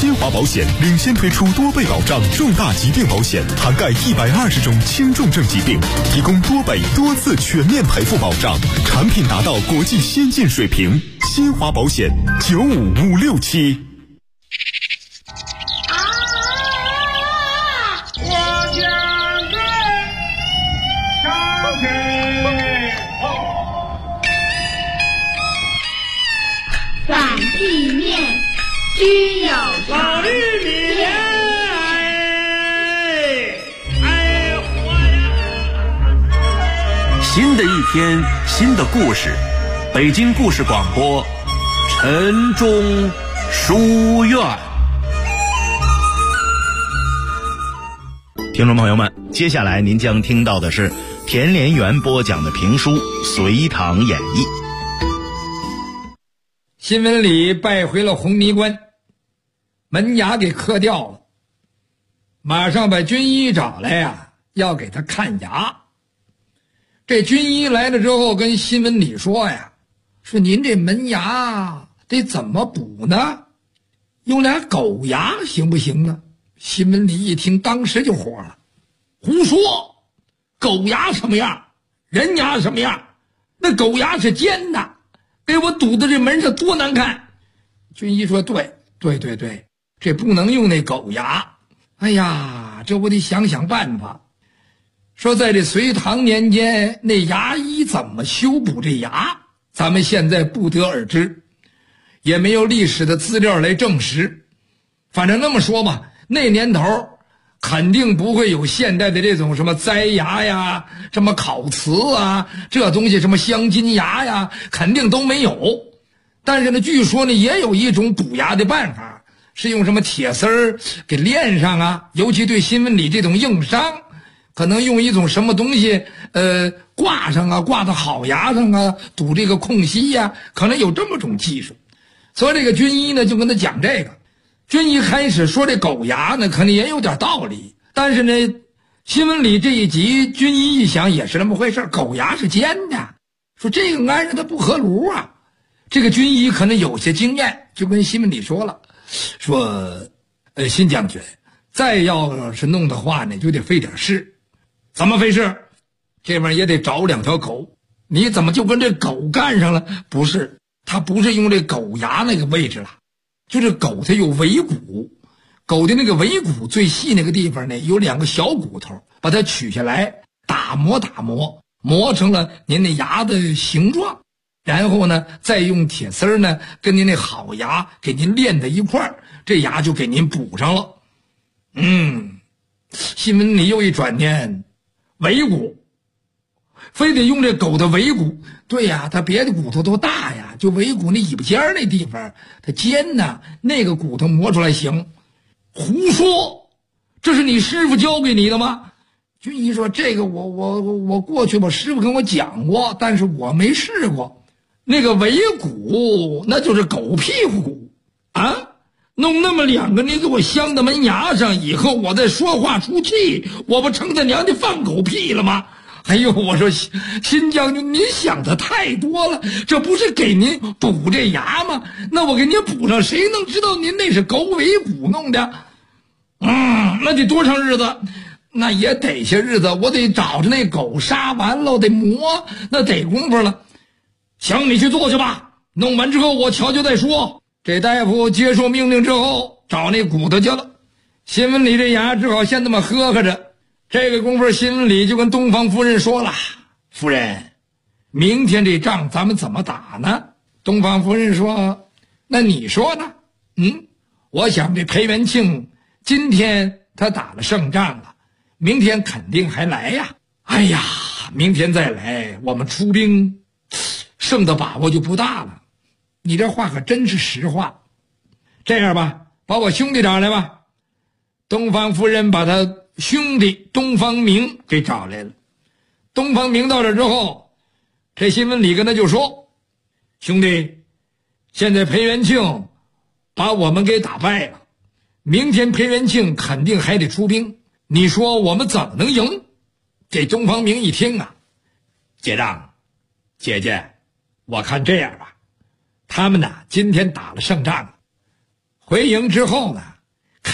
新华保险领先推出多倍保障重大疾病保险，涵盖120种轻重症疾病，提供多倍多次全面赔付保障，产品达到国际先进水平。新华保险95567。 反地面均有老玉米莲， 新的一天，新的故事，北京故事广播，晨钟书院。 听众朋友们，接下来您将听到的是田连元播讲的评书《隋唐演义》。 新闻里拜回了红泥关，门牙给磕掉了，马上把军医找来呀，要给他看牙。这军医来了之后跟新闻里说呀，说您这门牙得怎么补呢？用俩狗牙行不行呢？新闻里一听当时就火了，胡说，狗牙什么样，人牙什么样，那狗牙是尖的，给我堵在这门上多难看。军医说对，这不能用那狗牙。哎呀，这我得想想办法。说在这隋唐年间，那牙医怎么修补这牙，咱们现在不得而知，也没有历史的资料来证实。反正那么说吧，那年头肯定不会有现代的这种什么栽牙呀，什么烤瓷啊，这东西什么镶金牙呀，肯定都没有。但是呢，据说呢也有一种补牙的办法，是用什么铁丝儿给链上啊，尤其对新闻里这种硬伤，可能用一种什么东西挂上啊，挂到好牙上啊，堵这个空隙呀，可能有这么种技术。所以这个军医呢就跟他讲这个。军医开始说这狗牙呢可能也有点道理，但是呢新闻里这一集军医一想也是那么回事，狗牙是尖的，说这个安上它不合炉啊。这个军医可能有些经验，就跟新闻里说了，说新将军，再要是弄的话呢就得费点事。怎么费事？这边也得找2条狗。你怎么就跟这狗干上了？不是，他不是用这狗牙那个位置了，就是狗它有尾骨，狗的那个尾骨最细那个地方呢有2个小骨头，把它取下来打磨，磨成了您那牙的形状，然后呢再用铁丝呢跟您那好牙给您连在一块儿，这牙就给您补上了。新闻里又一转念，尾骨非得用这狗的尾骨。对呀，它别的骨头都大呀，就尾骨那尾巴尖儿那地方它尖呢，那个骨头磨出来行。胡说，这是你师傅教给你的吗？军医说这个我过去我师傅跟我讲过，但是我没试过。那个尾骨那就是狗屁股骨啊，弄那么2个你给我镶到门牙上，以后我再说话出气，我不成他娘的放狗屁了吗？哎呦，我说新将军您想的太多了，这不是给您补这牙吗？那我给您补上，谁能知道您那是狗尾骨弄的？那得多长日子？那也得些日子，我得找着那狗杀完了得磨，那得功夫了。行，你去做去吧，弄完之后我瞧瞧再说。这大夫接受命令之后找那骨头去了，新闻里这牙只好先这么呵呵着。这个功夫新闻里就跟东方夫人说了，夫人，明天这仗咱们怎么打呢？东方夫人说，那你说呢？我想这裴元庆今天他打了胜仗了，明天肯定还来呀。哎呀，明天再来我们出兵胜的把握就不大了。你这话可真是实话。这样吧，把我兄弟找来吧。东方夫人把他兄弟东方明给找来了。东方明到这之后，这新闻里跟他就说，兄弟，现在裴元庆把我们给打败了，明天裴元庆肯定还得出兵，你说我们怎么能赢？这东方明一听啊，结账，姐姐，我看这样吧，他们呢今天打了胜仗了，回营之后呢，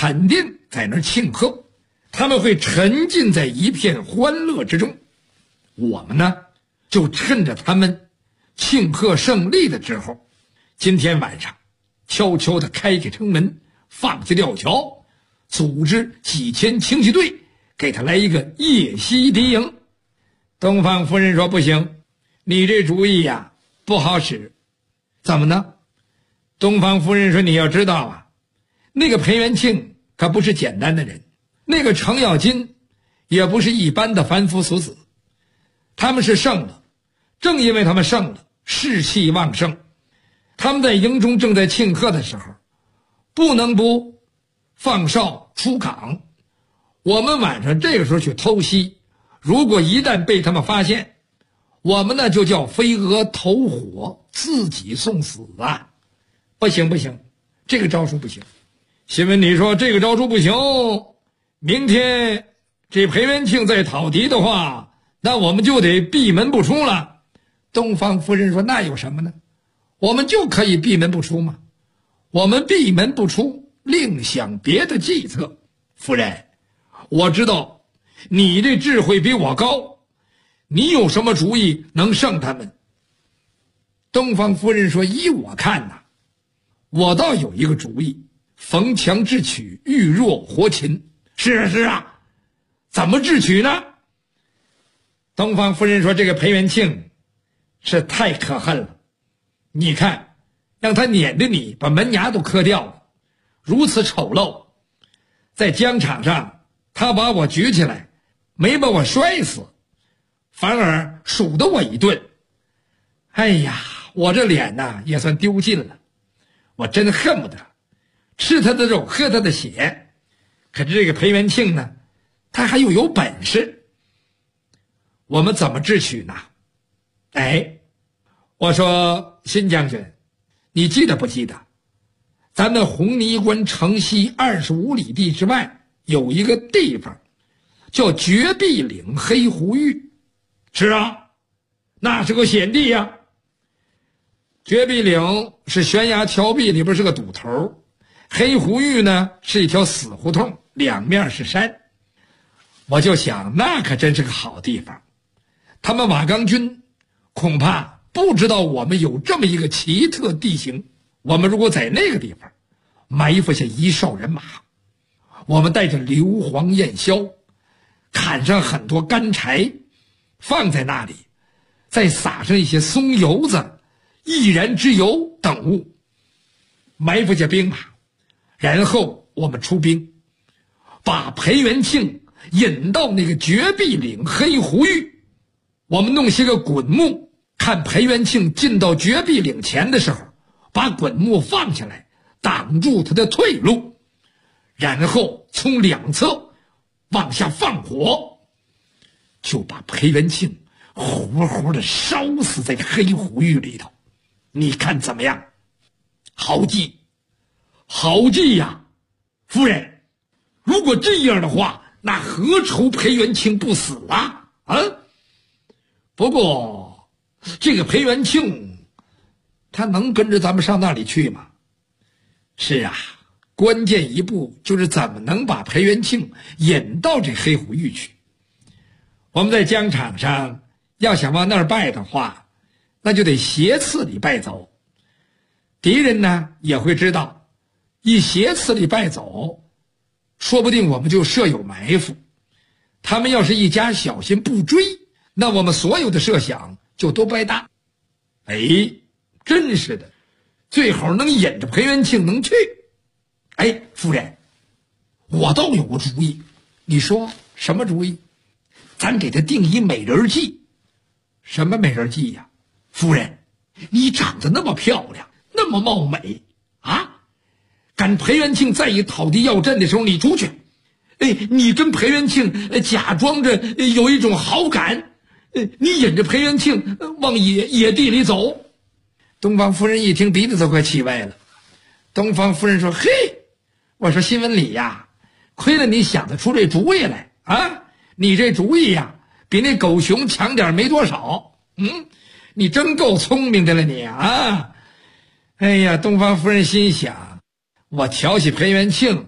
肯定在那儿庆贺，他们会沉浸在一片欢乐之中。我们呢，就趁着他们庆贺胜利的时候，今天晚上悄悄地开开城门，放下吊桥，组织几千轻骑队给他来一个夜袭敌营。东方夫人说不行，你这主意呀不好使。怎么呢？东方夫人说你要知道啊，那个裴元庆可不是简单的人，那个程咬金也不是一般的凡夫俗子，他们是胜了，正因为他们胜了，士气旺盛，他们在营中正在庆贺的时候，不能不放哨出岗。我们晚上这个时候去偷袭，如果一旦被他们发现，我们呢就叫飞蛾投火，自己送死啊！不行不行，这个招数不行。新闻你说这个招数不行，明天这裴元庆再讨敌的话，那我们就得闭门不出了。东方夫人说那有什么呢？我们就可以闭门不出吗？我们闭门不出，另想别的计策。夫人，我知道你这智慧比我高，你有什么主意能胜他们？东方夫人说依我看呐，我倒有一个主意，逢强智取，遇弱活擒。是啊是啊，怎么智取呢？东方夫人说这个裴元庆是太可恨了，你看让他撵着你把门牙都磕掉了，如此丑陋。在疆场上他把我举起来，没把我摔死，反而数得我一顿。哎呀，我这脸呐也算丢尽了，我真恨不得吃他的肉喝他的血。可是这个裴元庆呢，他还有本事，我们怎么智取呢？哎，我说新将军，你记得不记得咱们红泥关城西25里地之外有一个地方叫绝壁岭黑狐峪？是啊，那是个险地呀。绝壁岭是悬崖峭壁，里边是个堵头，黑狐峪呢是一条死胡同，两面是山。我就想那可真是个好地方，他们瓦岗军恐怕不知道我们有这么一个奇特地形。我们如果在那个地方埋伏下一哨人马，我们带着硫磺焰硝，砍上很多干柴放在那里，再撒上一些松油子、易燃之油等物，埋伏下兵马，然后我们出兵，把裴元庆引到那个绝壁岭黑狐峪。我们弄些个滚木，看裴元庆进到绝壁岭前的时候，把滚木放下来挡住他的退路，然后从两侧往下放火，就把裴元庆活活的烧死在黑狐峪里头。你看怎么样？好计，好计呀！夫人，如果这样的话，那何愁裴元庆不死啊？不过这个裴元庆他能跟着咱们上那里去吗？是啊，关键一步就是怎么能把裴元庆引到这黑狐峪去。我们在疆场上要想往那儿败的话，那就得斜刺里败走。敌人呢也会知道，一斜刺里败走，说不定我们就设有埋伏。他们要是一家小心不追，那我们所有的设想就都白搭。哎，真是的，最好能引着裴元庆能去。哎，夫人，我倒有个主意。你说什么主意？咱给他定一美人计。什么美人计呀？夫人，你长得那么漂亮，那么貌美啊，赶裴元庆再一讨敌要阵的时候，你出去，你跟裴元庆假装着有一种好感，你引着裴元庆往野地里走。东方夫人一听，鼻子都快气歪了。东方夫人说：“嘿，我说新闻里呀，亏了你想得出这主意来啊！你这主意呀，比那狗熊强点没多少。你真够聪明的了你啊！”哎呀，东方夫人心想，我调戏裴元庆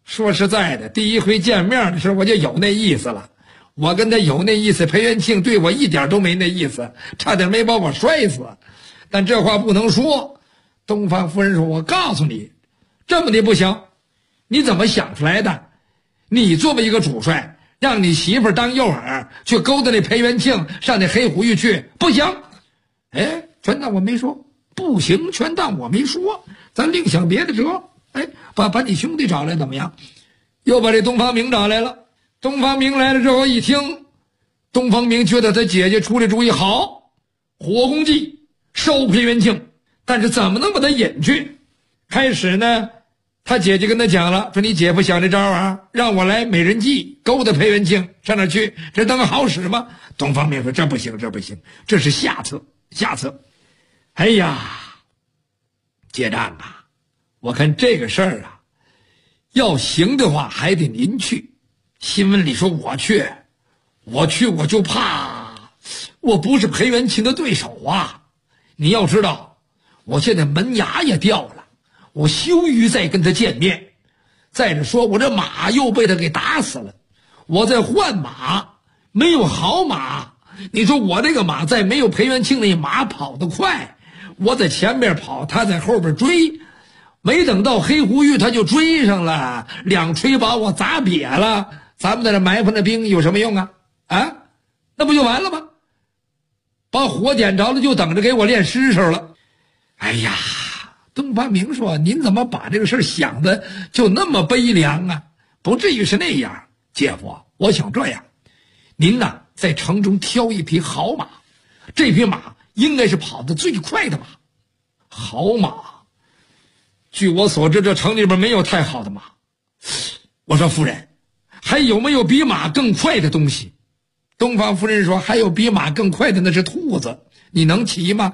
说实在的，第一回见面的时候我就有那意思了。我跟他有那意思，裴元庆对我一点都没那意思，差点没把我摔死。但这话不能说。东方夫人说：“我告诉你，这么的不行。你怎么想出来的？你作为一个主帅，让你媳妇当诱饵，去勾搭那裴元庆上那黑虎峪去，不行。”哎，全当我没说。不行，全当我没说。咱另想别的辙。哎，把你兄弟找来怎么样？又把这东方明找来了。东方明来了之后一听，东方明觉得他姐姐出的主意好，火攻计收裴元庆，但是怎么能把他引去？开始呢，他姐姐跟他讲了，说你姐夫想这招啊，让我来美人计勾搭裴元庆上哪去？这当个好使吗？东方明说这不行，这不行，这是下策。哎呀，结账啊，我看这个事儿啊，要行的话还得您去。新闻里说我去我就怕我不是裴元庆的对手啊。你要知道，我现在门牙也掉了，我羞于再跟他见面。再者说，我这马又被他给打死了，我在换马，没有好马。你说我这个马再没有裴元庆那马跑得快，我在前面跑，他在后边追，没等到黑狐峪他就追上了，两锤把我砸瘪了。咱们在这埋伏那兵有什么用啊？啊，那不就完了吗？把火点着了，就等着给我练尸首了。哎呀，东方明说：“您怎么把这个事想的就那么悲凉啊？不至于是那样，姐夫，我想这样，您呢在城中挑一匹好马，这匹马应该是跑得最快的马。好马，据我所知，这城里边没有太好的马。我说夫人，还有没有比马更快的东西？”东方夫人说：“还有比马更快的，那是兔子，你能骑吗？”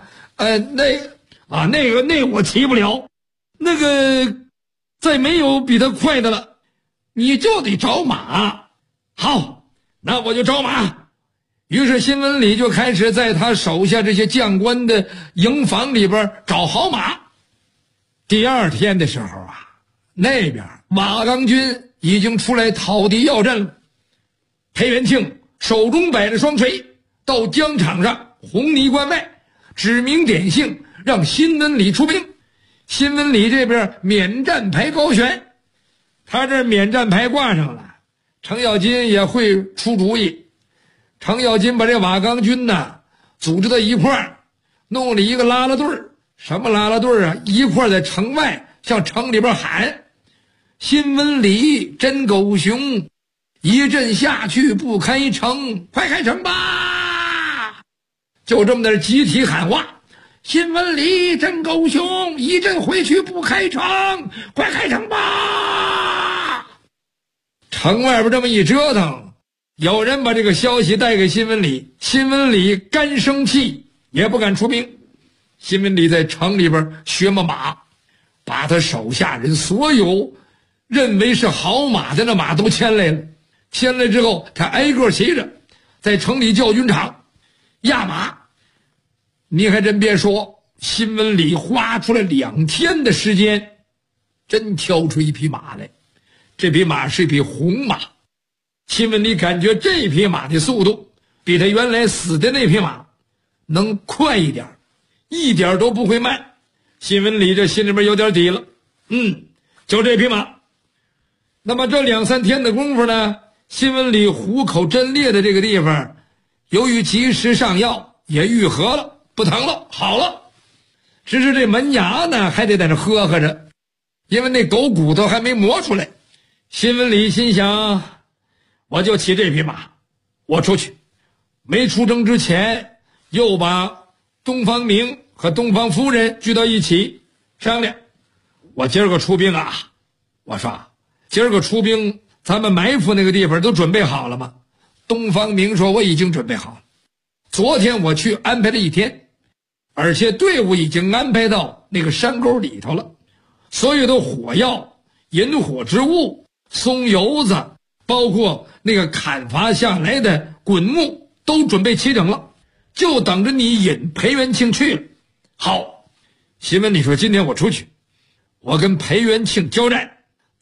那我骑不了。那个，再没有比他快的了，你就得找马。好，那我就找马。于是新闻里就开始在他手下这些将官的营房里边找好马。第二天的时候啊，那边马刚军已经出来讨敌要阵了。裴元庆手中摆着双锤，到疆场上红泥关外指名点姓，让新闻里出兵。新闻里这边免战牌高悬，他这免战牌挂上了。程咬金也会出主意。程咬金把这马刚军呢组织到一块儿，弄了一个拉拉队儿。什么拉拉队儿啊？一块儿在城外向城里边喊：“新闻里真狗熊，一阵下去不开城，快开城吧！”就这么的集体喊话：“新闻里真狗熊，一阵回去不开城，快开城吧！”城外边这么一折腾，有人把这个消息带给新闻里，新闻里干生气，也不敢出兵。新闻里在城里边学马，把他手下人所有认为是好马的那马都牵来了。牵来之后，他挨个骑着，在城里教军场压马。你还真别说，新闻里花出来2天的时间，真挑出一匹马来。这匹马是一匹红马。新闻里感觉这匹马的速度比他原来死的那匹马能快一点，一点都不会慢。新闻里这心里边有点底了，就这匹马。那么这2、3天的功夫呢，新闻里虎口震裂的这个地方，由于及时上药，也愈合了，不疼了，好了。只是这门牙呢，还得在这呵呵着，因为那狗骨头还没磨出来。新闻里心想，我就骑这匹马，我出去。没出征之前，又把东方明和东方夫人聚到一起商量，我今儿个出兵啊，我说今儿个出兵，咱们埋伏那个地方都准备好了吗？东方明说我已经准备好了，昨天我去安排了1天，而且队伍已经安排到那个山沟里头了，所有的火药、引火之物、松油子，包括那个砍伐下来的滚木都准备齐整了，就等着你引裴元庆去了。好，新闻里说今天我出去，我跟裴元庆交战，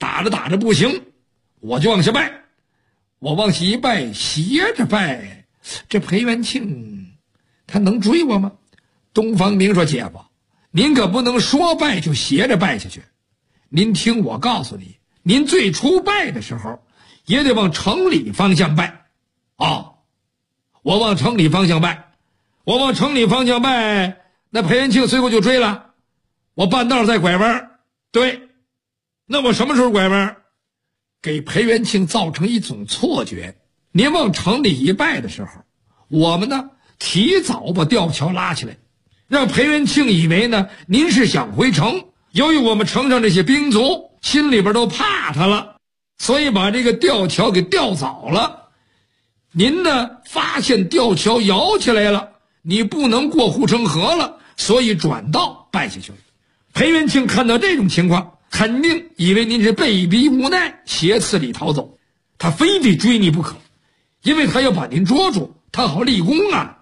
打着打着不行，我就往下拜。我往下一拜，斜着拜，这裴元庆他能追我吗？东方明说：“姐夫，您可不能说拜就斜着拜下去。您听我告诉你，您最初拜的时候也得往城里方向拜。我往城里方向拜，我往城里方向拜，那裴元庆随后就追了。我半道再拐弯，对，那我什么时候拐弯？给裴元庆造成一种错觉。您往城里一拜的时候，我们呢提早把吊桥拉起来，让裴元庆以为呢您是想回城。由于我们城上这些兵卒心里边都怕他了，所以把这个吊桥给吊早了。您呢发现吊桥摇起来了，你不能过护城河了，所以转道拜下去了。裴元庆看到这种情况，肯定以为您是被逼无奈挟刺里逃走，他非得追你不可，因为他要把您捉住，他好立功啊。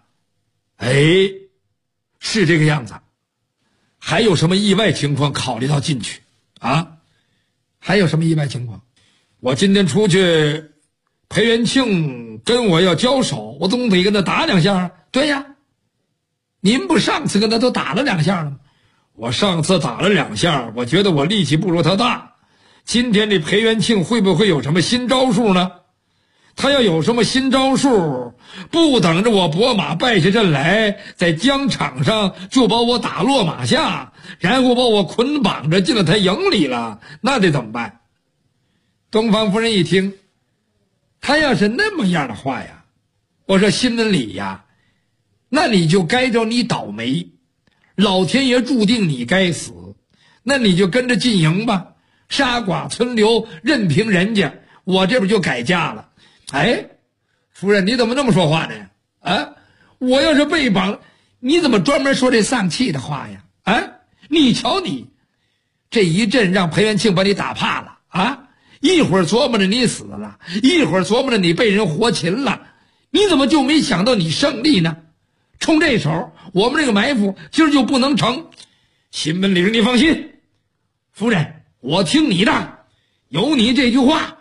是这个样子。还有什么意外情况考虑到进去啊？还有什么意外情况？我今天出去，裴元庆跟我要交手，我总得跟他打两下。对呀，您不上次跟他都打了两下了吗？我上次打了两下，我觉得我力气不如他大。今天这裴元庆会不会有什么新招数呢？他要有什么新招数，不等着我拨马败下阵来，在疆场上就把我打落马下，然后把我捆绑着进了他营里了，那得怎么办？东方夫人一听，他要是那么样的话呀，我说新闻里呀，那你就该着你倒霉，老天爷注定你该死，那你就跟着进营吧，杀剐存留，任凭人家，我这边就改嫁了。夫人，你怎么这么说话呢？我要是被绑，你怎么专门说这丧气的话呀？你瞧你这一阵，让裴元庆把你打怕了一会儿琢磨着你死了，一会儿琢磨着你被人活擒了，你怎么就没想到你胜利呢？冲这手，我们这个埋伏今儿就不能成。新闻里你放心，夫人，我听你的，有你这句话，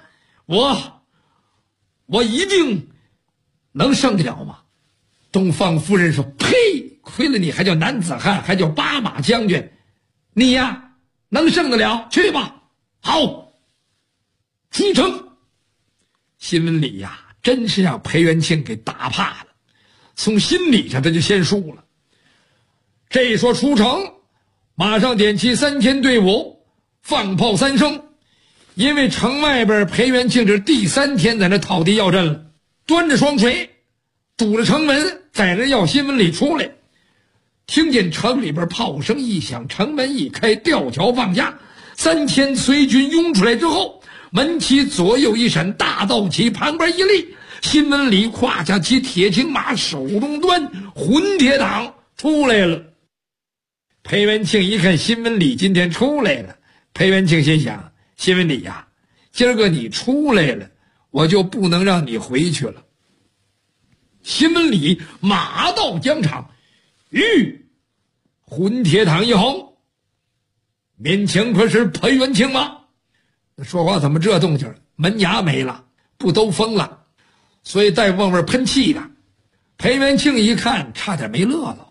我一定能胜得了吗？东方夫人说：“呸！亏了你还叫男子汉，还叫八马将军，你呀能胜得了？去吧！”好，启程。新闻里呀，真是让裴元庆给打怕了，从心理上他就先输了。这一说出城，马上点起3000队伍，放炮3声。因为城外边裴元庆这第3天在那讨敌要阵了，端着双锤堵着城门，在那要新闻里出来。听见城里边炮声一响，城门一开，吊桥放下，3000随军拥出来之后，门旗左右一闪，大道旗旁边一立，新闻里胯下骑铁青马，手中端混铁党出来了。裴元庆一看新闻里今天出来了，裴元庆心想，新闻里呀，今儿个你出来了，我就不能让你回去了。新闻里马到疆场，混铁党一吼，面前可是裴元庆吗？说话怎么这动静？门牙没了，不兜风了，所以带往外喷气的。裴元庆一看，差点没乐了。